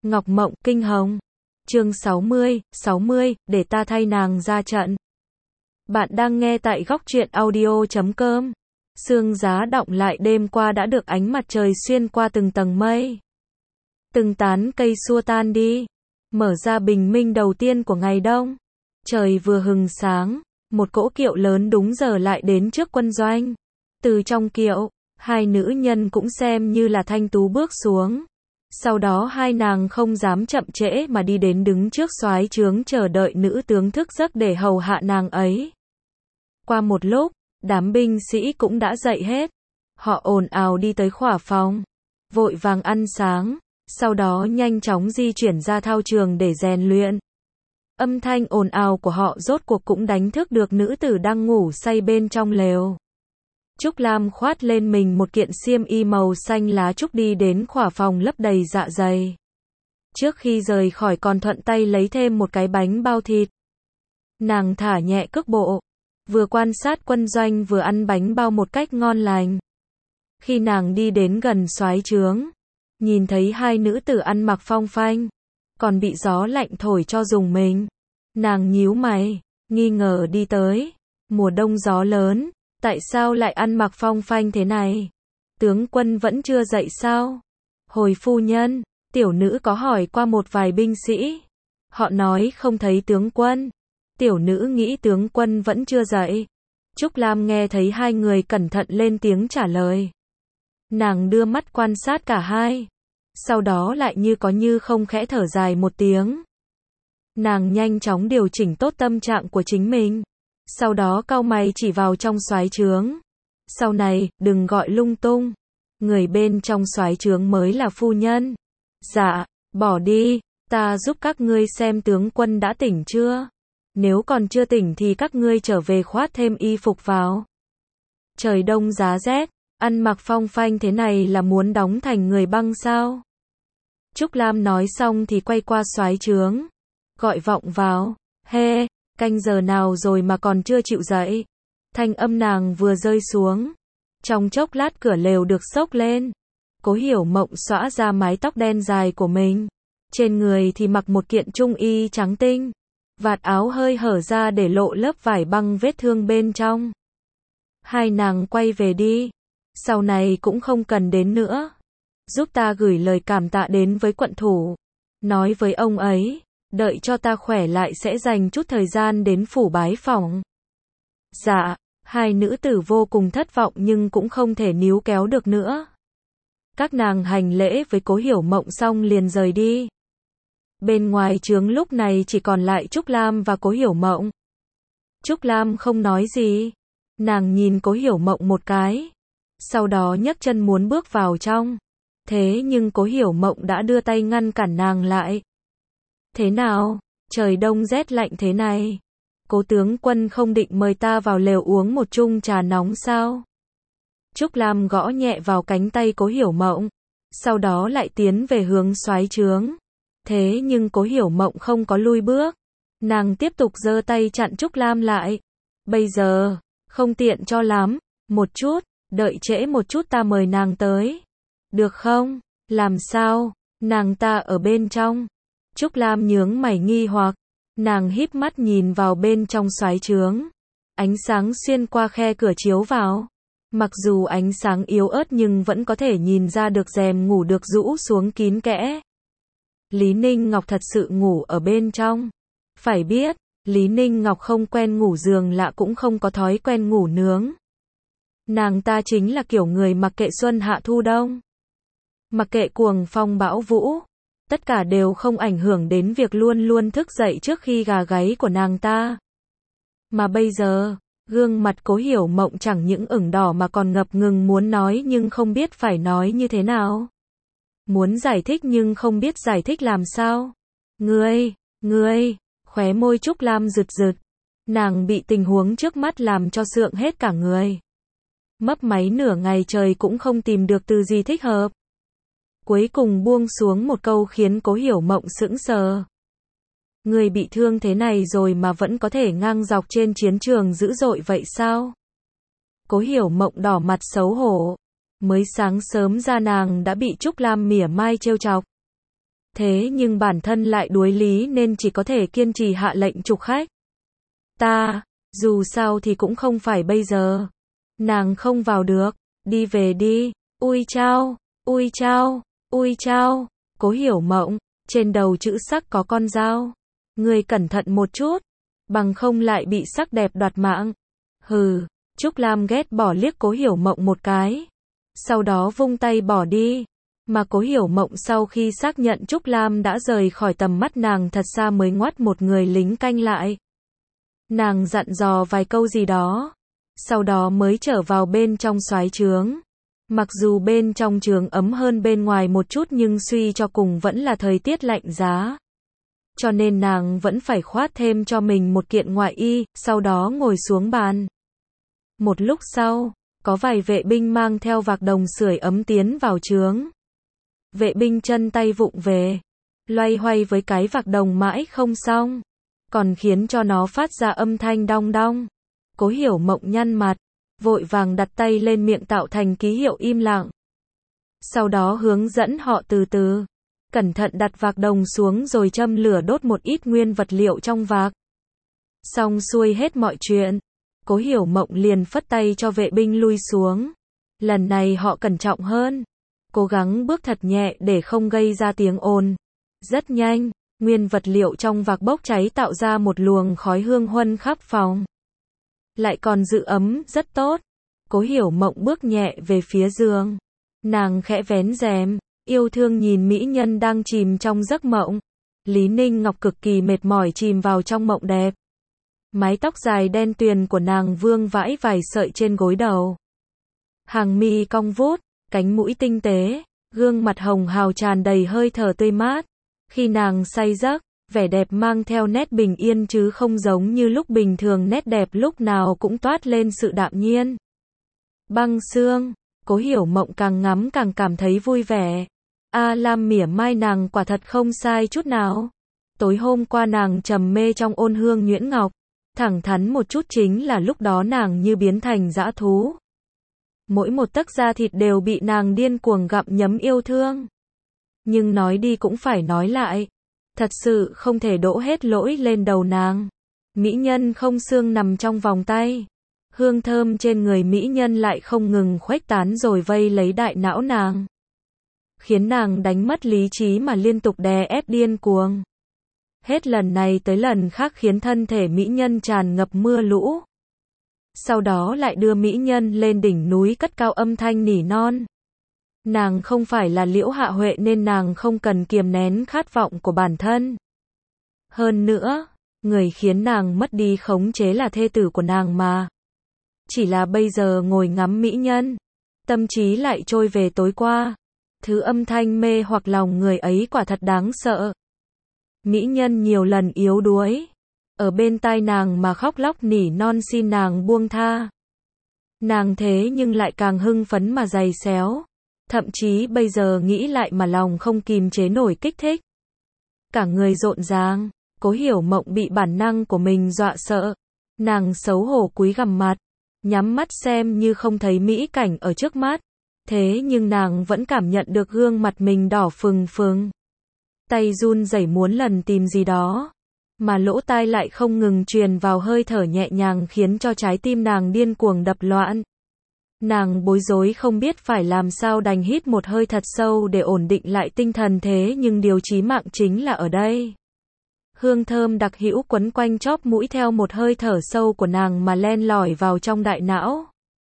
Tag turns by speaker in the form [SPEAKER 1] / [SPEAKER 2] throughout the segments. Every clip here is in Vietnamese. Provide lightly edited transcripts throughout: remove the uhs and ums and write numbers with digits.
[SPEAKER 1] Ngọc Mộng, Kinh Hồng. Chương 60, để ta thay nàng ra trận. Bạn đang nghe tại góc truyện audio.com. Sương giá đọng lại đêm qua đã được ánh mặt trời xuyên qua từng tầng mây. Từng tán cây xua tan đi. Mở ra bình minh đầu tiên của ngày đông. Trời vừa hừng sáng, một cỗ kiệu lớn đúng giờ lại đến trước quân doanh. Từ trong kiệu, hai nữ nhân cũng xem như là thanh tú bước xuống. Sau đó hai nàng không dám chậm trễ mà đi đến đứng trước soái trướng chờ đợi nữ tướng thức giấc để hầu hạ nàng ấy. Qua một lúc, đám binh sĩ cũng đã dậy hết. Họ ồn ào đi tới khỏa phòng, vội vàng ăn sáng, sau đó nhanh chóng di chuyển ra thao trường để rèn luyện. Âm thanh ồn ào của họ rốt cuộc cũng đánh thức được nữ tử đang ngủ say bên trong lều. Trúc Lam khoát lên mình một kiện xiêm y màu xanh lá trúc đi đến khỏa phòng lấp đầy dạ dày. Trước khi rời khỏi còn thuận tay lấy thêm một cái bánh bao thịt. Nàng thả nhẹ cước bộ, vừa quan sát quân doanh vừa ăn bánh bao một cách ngon lành. Khi nàng đi đến gần soái trướng, nhìn thấy hai nữ tử ăn mặc phong phanh, còn bị gió lạnh thổi cho rùng mình. Nàng nhíu mày, nghi ngờ đi tới. Mùa đông gió lớn, tại sao lại ăn mặc phong phanh thế này? Tướng quân vẫn chưa dậy sao? Hồi phu nhân, tiểu nữ có hỏi qua một vài binh sĩ. Họ nói không thấy tướng quân. Tiểu nữ nghĩ tướng quân vẫn chưa dậy. Trúc Lam nghe thấy hai người cẩn thận lên tiếng trả lời. Nàng đưa mắt quan sát cả hai. Sau đó lại như có như không khẽ thở dài một tiếng. Nàng nhanh chóng điều chỉnh tốt tâm trạng của chính mình. Sau đó cau mày chỉ vào trong soái trướng. Sau này, đừng gọi lung tung. Người bên trong soái trướng mới là phu nhân. Dạ, bỏ đi, ta giúp các ngươi xem tướng quân đã tỉnh chưa. Nếu còn chưa tỉnh thì các ngươi trở về khoác thêm y phục vào. Trời đông giá rét, ăn mặc phong phanh thế này là muốn đóng thành người băng sao? Trúc Lam nói xong thì quay qua soái trướng, gọi vọng vào. Hê, canh giờ nào rồi mà còn chưa chịu dậy? Thanh âm nàng vừa rơi xuống, trong chốc lát cửa lều được xốc lên. Cố Hiểu Mộng xõa ra mái tóc đen dài của mình, trên người thì mặc một kiện trung y trắng tinh, vạt áo hơi hở ra để lộ lớp vải băng vết thương bên trong. Hai nàng quay về đi, sau này cũng không cần đến nữa. Giúp ta gửi lời cảm tạ đến với quận thủ, nói với ông ấy, đợi cho ta khỏe lại sẽ dành chút thời gian đến phủ bái phỏng. Dạ, hai nữ tử vô cùng thất vọng nhưng cũng không thể níu kéo được nữa. Các nàng hành lễ với Cố Hiểu Mộng xong liền rời đi. Bên ngoài trướng lúc này chỉ còn lại Trúc Lam và Cố Hiểu Mộng. Trúc Lam không nói gì. Nàng nhìn Cố Hiểu Mộng một cái. Sau đó nhấc chân muốn bước vào trong. Thế nhưng Cố Hiểu Mộng đã đưa tay ngăn cản nàng lại. Thế nào? Trời đông rét lạnh thế này. Cố tướng quân không định mời ta vào lều uống một chung trà nóng sao? Trúc Lam gõ nhẹ vào cánh tay Cố Hiểu Mộng. Sau đó lại tiến về hướng soái trướng. Thế nhưng Cố Hiểu Mộng không có lui bước. Nàng tiếp tục giơ tay chặn Trúc Lam lại. Bây giờ, không tiện cho lắm. Một chút, đợi trễ một chút ta mời nàng tới. Được không? Làm sao? Nàng ta ở bên trong. Trúc Lam nhướng mày nghi hoặc. Nàng híp mắt nhìn vào bên trong soái trướng. Ánh sáng xuyên qua khe cửa chiếu vào. Mặc dù ánh sáng yếu ớt nhưng vẫn có thể nhìn ra được rèm ngủ được rũ xuống kín kẽ. Lý Ninh Ngọc thật sự ngủ ở bên trong. Phải biết, Lý Ninh Ngọc không quen ngủ giường lạ cũng không có thói quen ngủ nướng. Nàng ta chính là kiểu người mặc kệ xuân hạ thu đông. Mặc kệ cuồng phong bão vũ. Tất cả đều không ảnh hưởng đến việc luôn luôn thức dậy trước khi gà gáy của nàng ta. Mà bây giờ, gương mặt Cố Hiểu Mộng chẳng những ửng đỏ mà còn ngập ngừng muốn nói nhưng không biết phải nói như thế nào. Muốn giải thích nhưng không biết giải thích làm sao. Ngươi, khóe môi Trúc Lam rực rực. Nàng bị tình huống trước mắt làm cho sượng hết cả người. Mấp máy nửa ngày trời cũng không tìm được từ gì thích hợp. Cuối cùng buông xuống một câu khiến Cố Hiểu Mộng sững sờ. Người bị thương thế này rồi mà vẫn có thể ngang dọc trên chiến trường dữ dội vậy sao? Cố Hiểu Mộng đỏ mặt xấu hổ. Mới sáng sớm ra nàng đã bị Trúc Lam mỉa mai trêu chọc. Thế nhưng bản thân lại đuối lý nên chỉ có thể kiên trì hạ lệnh trục khách. Ta, dù sao thì cũng không phải bây giờ. Nàng không vào được, đi về đi, ui chao, ui chao, ui chao, Cố Hiểu Mộng, trên đầu chữ sắc có con dao. Ngươi cẩn thận một chút, bằng không lại bị sắc đẹp đoạt mạng. Hừ, Trúc Lam ghét bỏ liếc Cố Hiểu Mộng một cái. Sau đó vung tay bỏ đi. Mà Cố Hiểu Mộng sau khi xác nhận Trúc Lam đã rời khỏi tầm mắt nàng thật xa mới ngoắt một người lính canh lại. Nàng dặn dò vài câu gì đó. Sau đó mới trở vào bên trong soái trướng. Mặc dù bên trong trướng ấm hơn bên ngoài một chút nhưng suy cho cùng vẫn là thời tiết lạnh giá. Cho nên nàng vẫn phải khoác thêm cho mình một kiện ngoại y, sau đó ngồi xuống bàn. Một lúc sau, có vài vệ binh mang theo vạc đồng sưởi ấm tiến vào trướng. Vệ binh chân tay vụng về, loay hoay với cái vạc đồng mãi không xong, còn khiến cho nó phát ra âm thanh đong đong. Cố Hiểu Mộng nhăn mặt, vội vàng đặt tay lên miệng tạo thành ký hiệu im lặng. Sau đó hướng dẫn họ từ từ, cẩn thận đặt vạc đồng xuống rồi châm lửa đốt một ít nguyên vật liệu trong vạc. Xong xuôi hết mọi chuyện, Cố Hiểu Mộng liền phất tay cho vệ binh lui xuống. Lần này họ cẩn trọng hơn, cố gắng bước thật nhẹ để không gây ra tiếng ồn. Rất nhanh, nguyên vật liệu trong vạc bốc cháy tạo ra một luồng khói hương huân khắp phòng. Lại còn giữ ấm, rất tốt. Cố Hiểu Mộng bước nhẹ về phía giường. Nàng khẽ vén rèm, yêu thương nhìn mỹ nhân đang chìm trong giấc mộng. Lý Ninh Ngọc cực kỳ mệt mỏi chìm vào trong mộng đẹp. Mái tóc dài đen tuyền của nàng vương vãi vài sợi trên gối đầu. Hàng mi cong vút, cánh mũi tinh tế, gương mặt hồng hào tràn đầy hơi thở tươi mát. Khi nàng say giấc, vẻ đẹp mang theo nét bình yên chứ không giống như lúc bình thường, nét đẹp lúc nào cũng toát lên sự đạm nhiên. Băng xương, Cố Hiểu Mộng càng ngắm càng cảm thấy vui vẻ. A Lam mỉa mai nàng quả thật không sai chút nào. Tối hôm qua nàng trầm mê trong ôn hương nhuyễn ngọc. Thẳng thắn một chút chính là lúc đó nàng như biến thành dã thú. Mỗi một tấc da thịt đều bị nàng điên cuồng gặm nhấm yêu thương. Nhưng nói đi cũng phải nói lại. Thật sự không thể đổ hết lỗi lên đầu nàng. Mỹ nhân không xương nằm trong vòng tay. Hương thơm trên người mỹ nhân lại không ngừng khuếch tán rồi vây lấy đại não nàng. Khiến nàng đánh mất lý trí mà liên tục đè ép điên cuồng. Hết lần này tới lần khác khiến thân thể mỹ nhân tràn ngập mưa lũ. Sau đó lại đưa mỹ nhân lên đỉnh núi cất cao âm thanh nỉ non. Nàng không phải là Liễu Hạ Huệ nên nàng không cần kiềm nén khát vọng của bản thân. Hơn nữa, người khiến nàng mất đi khống chế là thê tử của nàng mà. Chỉ là bây giờ ngồi ngắm mỹ nhân, tâm trí lại trôi về tối qua. Thứ âm thanh mê hoặc lòng người ấy quả thật đáng sợ. Mỹ nhân nhiều lần yếu đuối, ở bên tai nàng mà khóc lóc nỉ non xin nàng buông tha. Nàng thế nhưng lại càng hưng phấn mà giày xéo. Thậm chí bây giờ nghĩ lại mà lòng không kìm chế nổi kích thích. Cả người rộn ràng, Cố Hiểu Mộng bị bản năng của mình dọa sợ. Nàng xấu hổ cúi gằm mặt, nhắm mắt xem như không thấy mỹ cảnh ở trước mắt. Thế nhưng nàng vẫn cảm nhận được gương mặt mình đỏ phừng phừng. Tay run rẩy muốn lần tìm gì đó. Mà lỗ tai lại không ngừng truyền vào hơi thở nhẹ nhàng khiến cho trái tim nàng điên cuồng đập loạn. Nàng bối rối không biết phải làm sao, đành hít một hơi thật sâu để ổn định lại tinh thần, thế nhưng điều chí mạng chính là ở đây. Hương thơm đặc hữu quấn quanh chóp mũi theo một hơi thở sâu của nàng mà len lỏi vào trong đại não.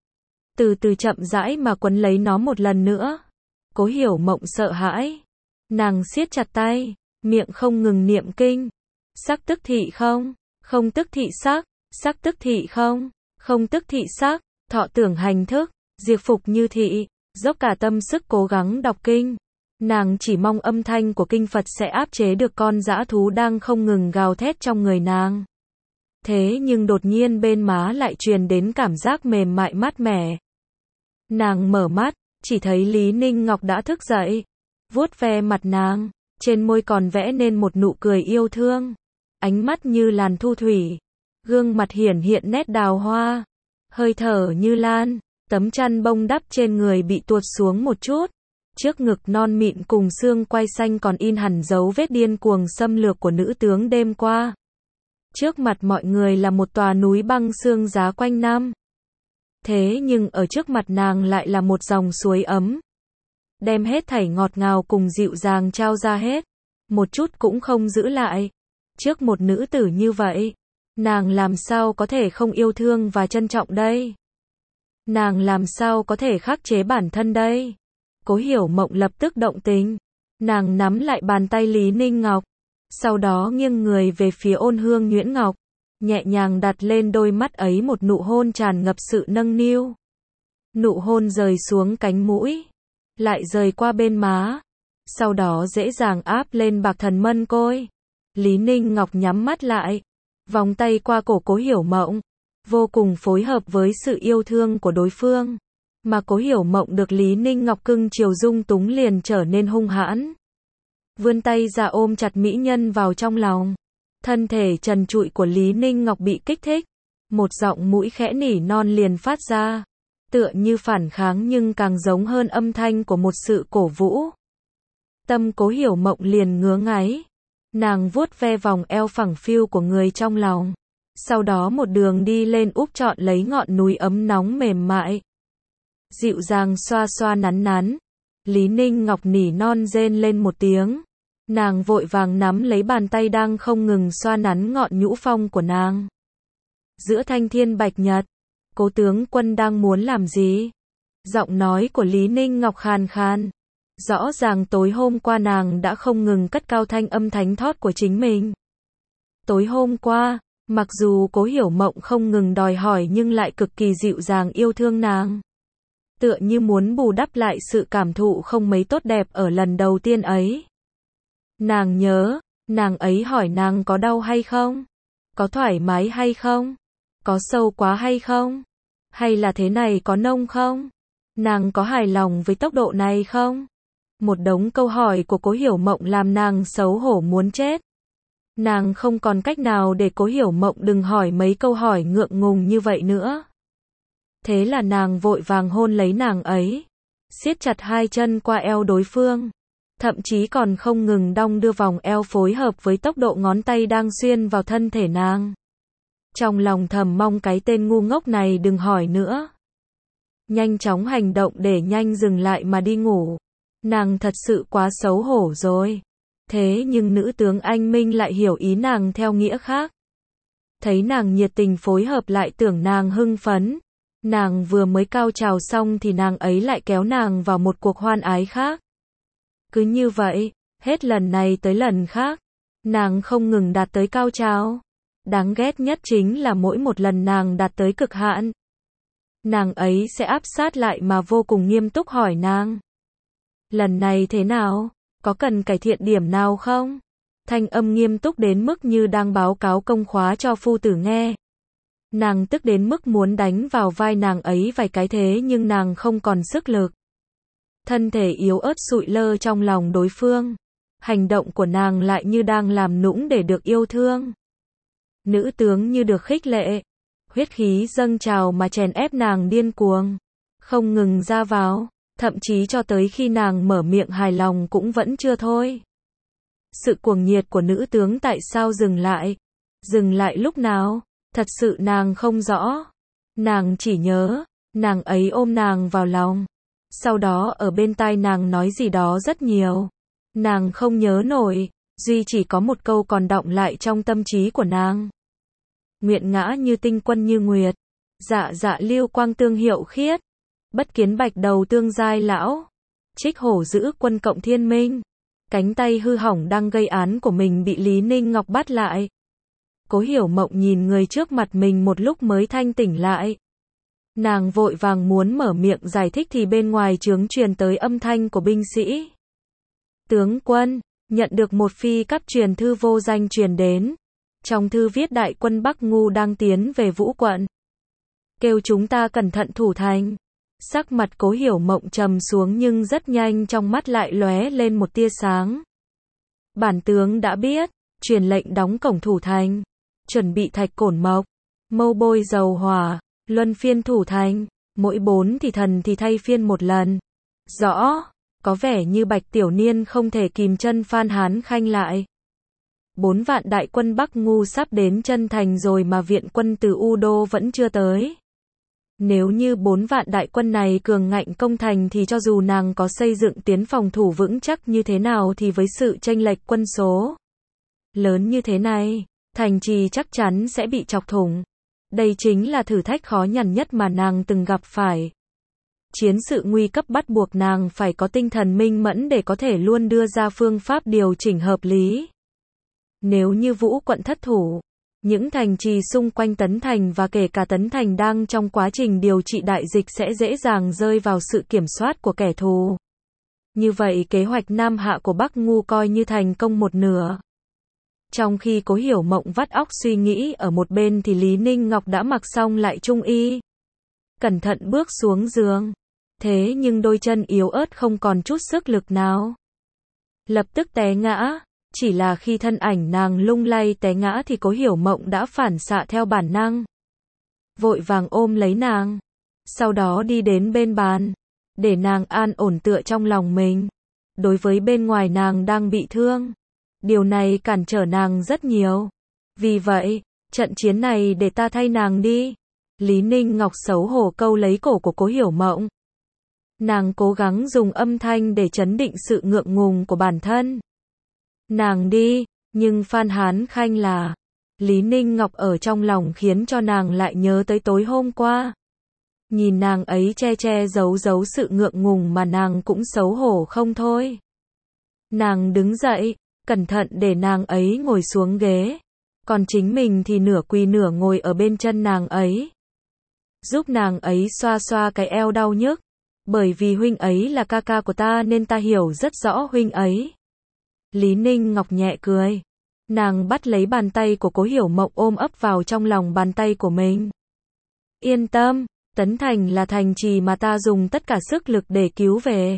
[SPEAKER 1] Từ từ chậm rãi mà quấn lấy nó một lần nữa. Cố Hiểu Mộng sợ hãi. Nàng siết chặt tay, miệng không ngừng niệm kinh. Sắc tức thị không, không tức thị sắc, sắc tức thị không, không tức thị sắc. Thọ tưởng hành thức, diệt phục như thị, dốc cả tâm sức cố gắng đọc kinh. Nàng chỉ mong âm thanh của kinh Phật sẽ áp chế được con dã thú đang không ngừng gào thét trong người nàng. Thế nhưng đột nhiên bên má lại truyền đến cảm giác mềm mại mát mẻ. Nàng mở mắt, chỉ thấy Lý Ninh Ngọc đã thức dậy, vuốt ve mặt nàng, trên môi còn vẽ nên một nụ cười yêu thương. Ánh mắt như làn thu thủy, gương mặt hiển hiện nét đào hoa. Hơi thở như lan, tấm chăn bông đắp trên người bị tuột xuống một chút. Trước ngực non mịn cùng xương quai xanh còn in hẳn dấu vết điên cuồng xâm lược của nữ tướng đêm qua. Trước mặt mọi người là một tòa núi băng xương giá quanh năm. Thế nhưng ở trước mặt nàng lại là một dòng suối ấm. Đem hết thảy ngọt ngào cùng dịu dàng trao ra hết. Một chút cũng không giữ lại. Trước một nữ tử như vậy, nàng làm sao có thể không yêu thương và trân trọng đây? Nàng làm sao có thể khắc chế bản thân đây? Cố Hiểu Mộng lập tức động tình. Nàng nắm lại bàn tay Lý Ninh Ngọc. Sau đó nghiêng người về phía Ôn Hương Nhuyễn Ngọc. Nhẹ nhàng đặt lên đôi mắt ấy một nụ hôn tràn ngập sự nâng niu. Nụ hôn rời xuống cánh mũi. Lại rời qua bên má. Sau đó dễ dàng áp lên bạc thần mân côi. Lý Ninh Ngọc nhắm mắt lại. Vòng tay qua cổ Cố Hiểu Mộng. Vô cùng phối hợp với sự yêu thương của đối phương. Mà Cố Hiểu Mộng được Lý Ninh Ngọc cưng chiều dung túng liền trở nên hung hãn. Vươn tay ra ôm chặt mỹ nhân vào trong lòng. Thân thể trần trụi của Lý Ninh Ngọc bị kích thích. Một giọng mũi khẽ nỉ non liền phát ra. Tựa như phản kháng nhưng càng giống hơn âm thanh của một sự cổ vũ. Tâm Cố Hiểu Mộng liền ngứa ngáy. Nàng vuốt ve vòng eo phẳng phiu của người trong lòng. Sau đó một đường đi lên úp trọn lấy ngọn núi ấm nóng mềm mại. Dịu dàng xoa xoa nắn nắn. Lý Ninh Ngọc nỉ non rên lên một tiếng. Nàng vội vàng nắm lấy bàn tay đang không ngừng xoa nắn ngọn nhũ phong của nàng. Giữa thanh thiên bạch nhật, Cố tướng quân đang muốn làm gì? Giọng nói của Lý Ninh Ngọc khàn khàn. Rõ ràng tối hôm qua nàng đã không ngừng cất cao thanh âm thánh thót của chính mình. Tối hôm qua, mặc dù Cố Hiểu Mộng không ngừng đòi hỏi nhưng lại cực kỳ dịu dàng yêu thương nàng. Tựa như muốn bù đắp lại sự cảm thụ không mấy tốt đẹp ở lần đầu tiên ấy. Nàng nhớ, nàng ấy hỏi nàng có đau hay không? Có thoải mái hay không? Có sâu quá hay không? Hay là thế này có nông không? Nàng có hài lòng với tốc độ này không? Một đống câu hỏi của Cố Hiểu Mộng làm nàng xấu hổ muốn chết. Nàng không còn cách nào để Cố Hiểu Mộng đừng hỏi mấy câu hỏi ngượng ngùng như vậy nữa. Thế là nàng vội vàng hôn lấy nàng ấy. Siết chặt hai chân qua eo đối phương. Thậm chí còn không ngừng đong đưa vòng eo phối hợp với tốc độ ngón tay đang xuyên vào thân thể nàng. Trong lòng thầm mong cái tên ngu ngốc này đừng hỏi nữa. Nhanh chóng hành động để nhanh dừng lại mà đi ngủ. Nàng thật sự quá xấu hổ rồi. Thế nhưng nữ tướng anh Minh lại hiểu ý nàng theo nghĩa khác. Thấy nàng nhiệt tình phối hợp lại tưởng nàng hưng phấn. Nàng vừa mới cao trào xong thì nàng ấy lại kéo nàng vào một cuộc hoan ái khác. Cứ như vậy, hết lần này tới lần khác. Nàng không ngừng đạt tới cao trào. Đáng ghét nhất chính là mỗi một lần nàng đạt tới cực hạn. Nàng ấy sẽ áp sát lại mà vô cùng nghiêm túc hỏi nàng. Lần này thế nào? Có cần cải thiện điểm nào không? Thanh âm nghiêm túc đến mức như đang báo cáo công khóa cho phu tử nghe. Nàng tức đến mức muốn đánh vào vai nàng ấy vài cái thế nhưng nàng không còn sức lực. Thân thể yếu ớt sụi lơ trong lòng đối phương. Hành động của nàng lại như đang làm nũng để được yêu thương. Nữ tướng như được khích lệ. Huyết khí dâng trào mà chèn ép nàng điên cuồng. Không ngừng ra vào. Thậm chí cho tới khi nàng mở miệng hài lòng cũng vẫn chưa thôi. Sự cuồng nhiệt của nữ tướng tại sao dừng lại? Dừng lại lúc nào? Thật sự nàng không rõ. Nàng chỉ nhớ, nàng ấy ôm nàng vào lòng. Sau đó ở bên tai nàng nói gì đó rất nhiều. Nàng không nhớ nổi, duy chỉ có một câu còn đọng lại trong tâm trí của nàng. Nguyện ngã như tinh quân như nguyệt. Dạ dạ lưu quang tương hiệu khiết. Bất kiến bạch đầu tương giai lão. Trích hổ giữ quân cộng thiên minh. Cánh tay hư hỏng đang gây án của mình bị Lý Ninh Ngọc bắt lại. Cố Hiểu Mộng nhìn người trước mặt mình một lúc mới thanh tỉnh lại. Nàng vội vàng muốn mở miệng giải thích thì bên ngoài trướng truyền tới âm thanh của binh sĩ. Tướng quân, nhận được một phi cấp truyền thư vô danh truyền đến. Trong thư viết đại quân Bắc Ngu đang tiến về Vũ quận. Kêu chúng ta cẩn thận thủ thành. Sắc mặt Cố Hiểu Mộng trầm xuống nhưng rất nhanh trong mắt lại lóe lên một tia sáng. Bản tướng đã biết, truyền lệnh đóng cổng thủ thành. Chuẩn bị thạch cổn mộc, mâu bôi dầu hỏa, luân phiên thủ thành, mỗi 4 thì thần thì thay phiên một lần. Rõ, Có vẻ như Bạch Tiểu Niên không thể kìm chân Phan Hán Khanh lại. 4 vạn đại quân Bắc Ngu sắp đến chân thành rồi mà viện quân từ U Đô vẫn chưa tới. Nếu như 4 vạn đại quân này cường ngạnh công thành thì cho dù nàng có xây dựng tuyến phòng thủ vững chắc như thế nào thì với sự chênh lệch quân số lớn như thế này, thành trì chắc chắn sẽ bị chọc thủng. Đây chính là thử thách khó nhằn nhất mà nàng từng gặp phải. Chiến sự nguy cấp bắt buộc nàng phải có tinh thần minh mẫn để có thể luôn đưa ra phương pháp điều chỉnh hợp lý. Nếu như Vũ quận thất thủ, những thành trì xung quanh Tấn Thành và kể cả Tấn Thành đang trong quá trình điều trị đại dịch sẽ dễ dàng rơi vào sự kiểm soát của kẻ thù. Như vậy kế hoạch Nam Hạ của Bắc Ngu coi như thành công một nửa. Trong khi Cố Hiểu Mộng vắt óc suy nghĩ ở một bên thì Lý Ninh Ngọc đã mặc xong lại trung y. Cẩn thận bước xuống giường. Thế nhưng đôi chân yếu ớt không còn chút sức lực nào. Lập tức té ngã. Chỉ là khi thân ảnh nàng lung lay té ngã thì Cố Hiểu Mộng đã phản xạ theo bản năng. Vội vàng ôm lấy nàng. Sau đó đi đến bên bàn. Để nàng an ổn tựa trong lòng mình. Đối với bên ngoài nàng đang bị thương. Điều này cản trở nàng rất nhiều. Vì vậy, trận chiến này để ta thay nàng đi. Lý Ninh Ngọc xấu hổ câu lấy cổ của Cố Hiểu Mộng. Nàng cố gắng dùng âm thanh để trấn định sự ngượng ngùng của bản thân. Nàng đi, nhưng Phan Hán Khanh là... Lý Ninh Ngọc ở trong lòng khiến cho nàng lại nhớ tới tối hôm qua. Nhìn nàng ấy che giấu sự ngượng ngùng mà nàng cũng xấu hổ không thôi. Nàng đứng dậy, cẩn thận để nàng ấy ngồi xuống ghế. Còn chính mình thì nửa quỳ nửa ngồi ở bên chân nàng ấy. Giúp nàng ấy xoa xoa cái eo đau nhức. Bởi vì huynh ấy là ca ca của ta nên ta hiểu rất rõ huynh ấy. Lý Ninh Ngọc nhẹ cười. Nàng bắt lấy bàn tay của Cố Hiểu Mộng ôm ấp vào trong lòng bàn tay của mình. Yên tâm, Tấn Thành là thành trì mà ta dùng tất cả sức lực để cứu về.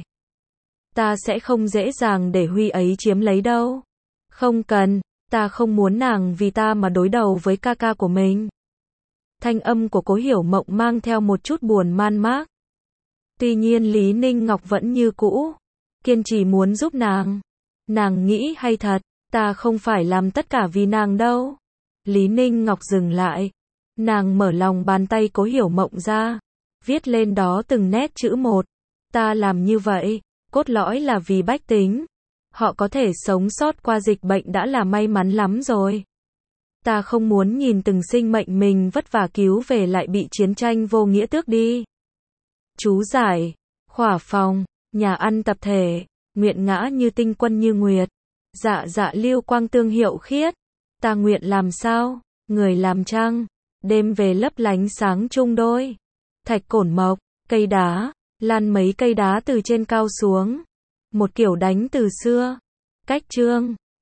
[SPEAKER 1] Ta sẽ không dễ dàng để Huy ấy chiếm lấy đâu. Không cần, ta không muốn nàng vì ta mà đối đầu với ca ca của mình. Thanh âm của Cố Hiểu Mộng mang theo một chút buồn man mác. Tuy nhiên Lý Ninh Ngọc vẫn như cũ, kiên trì muốn giúp nàng. Nàng nghĩ hay thật, ta không phải làm tất cả vì nàng đâu. Lý Ninh Ngọc dừng lại. Nàng mở lòng bàn tay Cố Hiểu Mộng ra. Viết lên đó từng nét chữ một. Ta làm như vậy, cốt lõi là vì bách tính. Họ có thể sống sót qua dịch bệnh đã là may mắn lắm rồi. Ta không muốn nhìn từng sinh mệnh mình vất vả cứu về lại bị chiến tranh vô nghĩa tước đi. Chú giải, khỏa phòng, nhà ăn tập thể, nguyện ngã như tinh quân như nguyệt. Dạ dạ lưu quang tương hiệu khiết. Ta nguyện làm sao, người làm trăng, đêm về lấp lánh sáng chung đôi. Thạch cổn mộc, cây đá, lan mấy cây đá từ trên cao xuống. Một kiểu đánh từ xưa. Cách chương